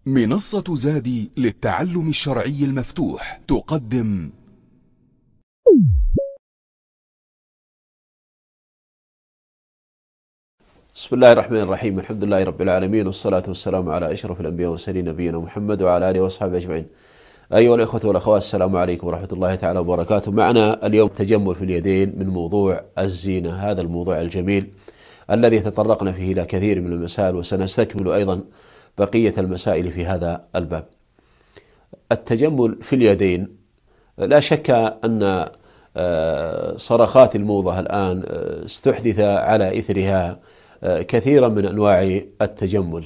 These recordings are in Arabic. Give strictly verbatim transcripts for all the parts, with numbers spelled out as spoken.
منصة زادي للتعلم الشرعي المفتوح تقدم بسم الله الرحمن الرحيم. الحمد لله رب العالمين، والصلاة والسلام على أشرف الأنبياء والمرسلين نبينا محمد وعلى آله وأصحابه أجمعين. أيها الإخوة والأخوات، السلام عليكم ورحمة الله تعالى وبركاته. معنا اليوم التجمل في اليدين من موضوع الزينة، هذا الموضوع الجميل الذي تطرقنا فيه إلى كثير من المسائل، وسنستكمل أيضا بقية المسائل في هذا الباب. التجمل في اليدين، لا شك أن صرخات الموضة الآن استحدث على إثرها كثيرا من أنواع التجمل،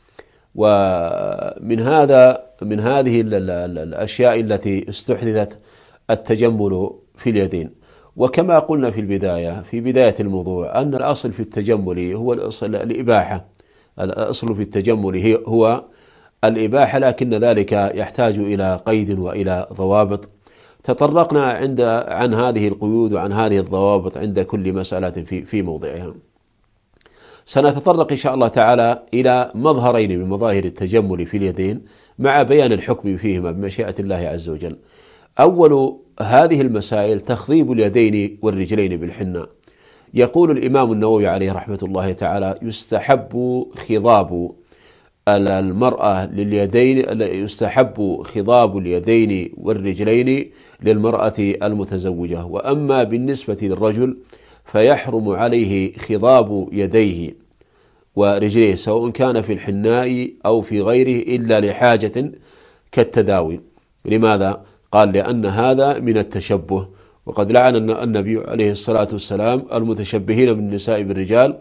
ومن هذا من هذه الأشياء التي استحدثت التجمل في اليدين. وكما قلنا في البداية في بداية الموضوع أن الأصل في التجمل هو الأصل الإباحة، الأصل في التجمل هو الإباحة، لكن ذلك يحتاج إلى قيد وإلى ضوابط. تطرقنا عند عن هذه القيود وعن هذه الضوابط عند كل مسألة في في موضعها. سنتطرق إن شاء الله تعالى إلى مظهرين من مظاهر التجمل في اليدين مع بيان الحكم فيهما بمشيئة الله عز وجل. أول هذه المسائل تخضيب اليدين والرجلين بالحناء. يقول الإمام النووي عليه رحمة الله تعالى: يستحب خضاب المرأة لليدين يستحب خضاب اليدين والرجلين للمرأة المتزوجة، وأما بالنسبة للرجل فيحرم عليه خضاب يديه ورجليه سواء كان في الحناء أو في غيره إلا لحاجة كالتداوي. لماذا؟ قال: لأن هذا من التشبه، وقد لعن النبي عليه الصلاة والسلام المتشبهين من النساء بالرجال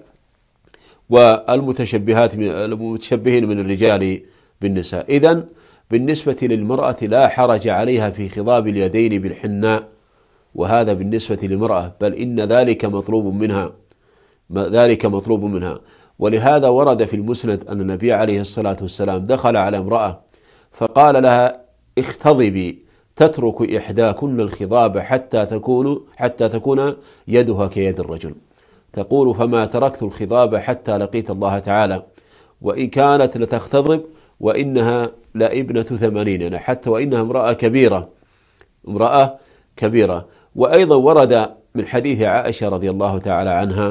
والمتشبهات من المتشبهين من الرجال بالنساء. إذن بالنسبة للمرأة لا حرج عليها في خضاب اليدين بالحناء، وهذا بالنسبة للمرأة، بل إن ذلك مطلوب منها ذلك مطلوب منها ولهذا ورد في المسند أن النبي عليه الصلاة والسلام دخل على امرأة فقال لها: اختضبي تترك إحداكن الخضاب حتى تكون حتى تكون يدها كيد الرجل. تقول: فما تركت الخضاب حتى لقيت الله تعالى، وإن كانت لتختضب وإنها لابنة ثمانين، يعني حتى وإنها امرأة كبيرة امرأة كبيرة. وأيضا ورد من حديث عائشة رضي الله تعالى عنها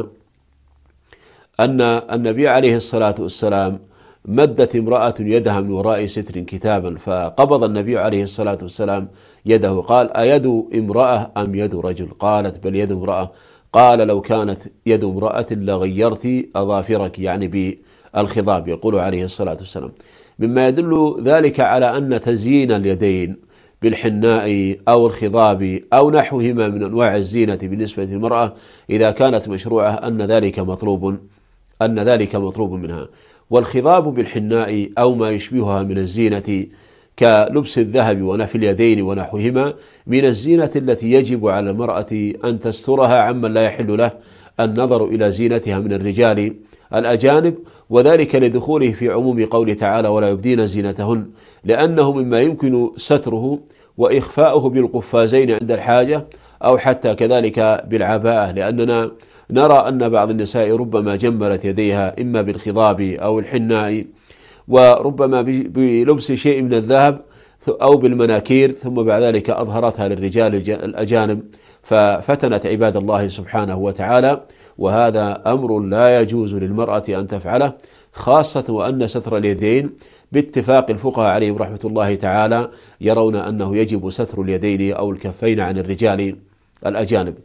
أن النبي عليه الصلاة والسلام مدت امرأة يدها من وراء ستر كتابا، فقبض النبي عليه الصلاة والسلام يده، قال: أيد امرأة أم يد رجل؟ قالت: بل يد امرأة. قال: لو كانت يد امرأة لغيرت أظافرك، يعني بالخضاب، يقول عليه الصلاة والسلام. مما يدل ذلك على أن تزيين اليدين بالحناء أو الخضاب أو نحوهما من أنواع الزينة بالنسبة للمرأة إذا كانت مشروعة أن ذلك مطلوب أن ذلك مطلوب منها. والخضاب بالحناء أو ما يشبهها من الزينة كلبس الذهب ونفي اليدين ونحوهما من الزينة التي يجب على المرأة أن تسترها عمن لا يحل له النظر إلى زينتها من الرجال الأجانب، وذلك لدخوله في عموم قوله تعالى: ولا يبدين زينتهن، لأنه مما يمكن ستره وإخفاؤه بالقفازين عند الحاجة أو حتى كذلك بالعباءة، لأننا نرى أن بعض النساء ربما جملت يديها إما بالخضاب أو الحناء، وربما بلبس شيء من الذهب أو بالمناكير، ثم بعد ذلك أظهرتها للرجال الأجانب ففتنت عباد الله سبحانه وتعالى. وهذا أمر لا يجوز للمرأة أن تفعله، خاصة وأن ستر اليدين باتفاق الفقهاء عليهم رحمة الله تعالى يرون أنه يجب ستر اليدين أو الكفين عن الرجال الأجانب.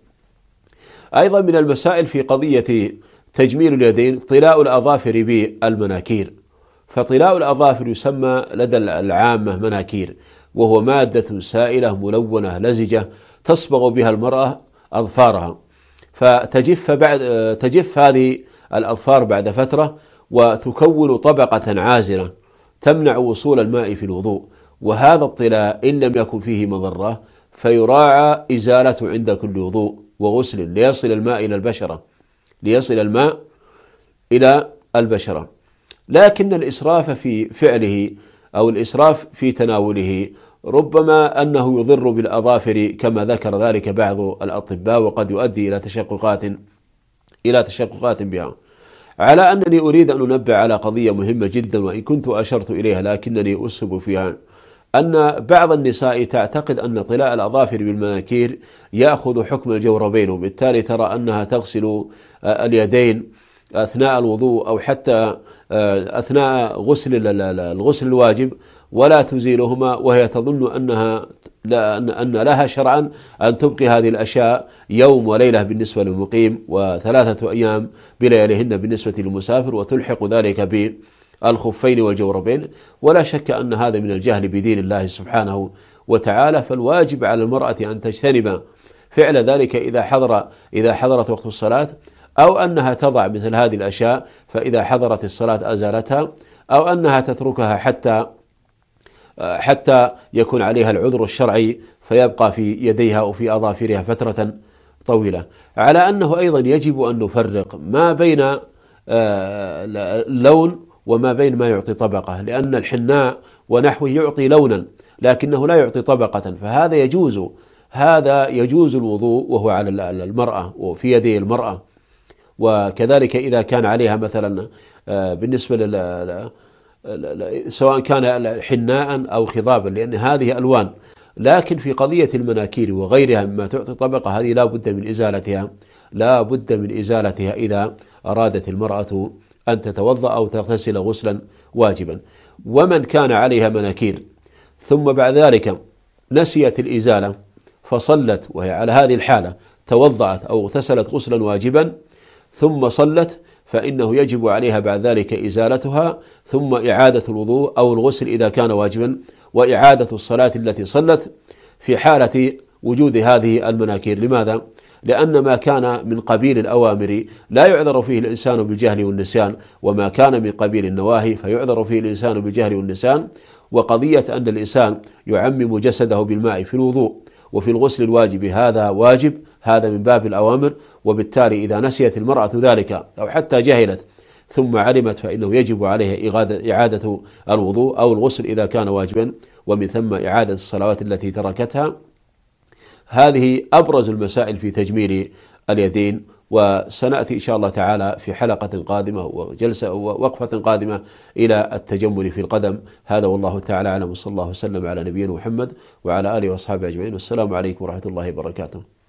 أيضا من المسائل في قضية تجميل اليدين طلاء الأظافر بالمناكير. فطلاء الأظافر يسمى لدى العامة مناكير، وهو مادة سائلة ملونة لزجة تصبغ بها المرأة أظفارها، فتجف بعد تجف هذه الأظفار بعد فترة وتكون طبقة عازلة تمنع وصول الماء في الوضوء. وهذا الطلاء إن لم يكن فيه مضرة فيراعى إزالته عند كل وضوء وغسل ليصل الماء إلى البشرة ليصل الماء إلى البشرة. لكن الإسراف في فعله أو الإسراف في تناوله ربما أنه يضر بالأظافر كما ذكر ذلك بعض الأطباء، وقد يؤدي إلى تشققات إلى تشققات بها. على أنني أريد أن أنبه على قضية مهمة جدا، وإن كنت أشرت إليها لكنني أسهب فيها، أن بعض النساء تعتقد أن طلاء الأظافر بالمناكير يأخذ حكم الجوربين، وبالتالي ترى أنها تغسل اليدين أثناء الوضوء أو حتى أثناء غسل الغسل الواجب ولا تزيلهما، وهي تظن أنها أن لها شرعا أن تبقي هذه الأشياء يوم وليلة بالنسبة للمقيم، وثلاثة أيام بلياليهن بالنسبة للمسافر، وتلحق ذلك بالخفين والجوربين. ولا شك أن هذا من الجهل بدين الله سبحانه وتعالى، فالواجب على المرأة أن تجتنب فعل ذلك إذا حضر إذا حضرت وقت الصلاة، أو أنها تضع مثل هذه الأشياء فإذا حضرت الصلاة أزالتها، أو أنها تتركها حتى حتى يكون عليها العذر الشرعي فيبقى في يديها وفي أظافرها فترة طويلة. على أنه أيضا يجب أن نفرق ما بين اللون وما بين ما يعطي طبقة، لأن الحناء ونحوه يعطي لونا لكنه لا يعطي طبقة، فهذا يجوز هذا يجوز الوضوء وهو على المرأة وفي يدي المرأة. وكذلك إذا كان عليها مثلا بالنسبة لل سواء كان حناء أو خضابا، لأن هذه ألوان. لكن في قضية المناكير وغيرها مما تعطي طبقة هذه لا بد من إزالتها لا بد من إزالتها إذا أرادت المرأة أن تتوضأ أو تغتسل غسلا واجبا. ومن كان عليها مناكير ثم بعد ذلك نسيت الإزالة فصلت وهي على هذه الحالة توضأت أو اغتسلت غسلا واجبا ثم صلت، فإنه يجب عليها بعد ذلك إزالتها ثم إعادة الوضوء أو الغسل إذا كان واجبا، وإعادة الصلاة التي صلت في حالة وجود هذه المناكير. لماذا؟ لأن ما كان من قبيل الأوامر لا يعذر فيه الإنسان بالجهل والنسيان، وما كان من قبيل النواهي فيعذر فيه الإنسان بالجهل والنسيان. وقضية أن الإنسان يعمم جسده بالماء في الوضوء وفي الغسل الواجب هذا واجب، هذا من باب الأوامر. وبالتالي إذا نسيت المرأة ذلك أو حتى جهلت ثم علمت فإنه يجب عليها إعادة الوضوء أو الغسل إذا كان واجبا، ومن ثم إعادة الصلوات التي تركتها. هذه أبرز المسائل في تجميل اليدين، وسنأتي إن شاء الله تعالى في حلقة قادمة وجلسة ووقفة قادمة إلى التجمل في القدم. هذا والله تعالى أعلم، وصلى الله وسلم على نبينا محمد وعلى آله وأصحابه أجمعين، والسلام عليكم ورحمة الله وبركاته.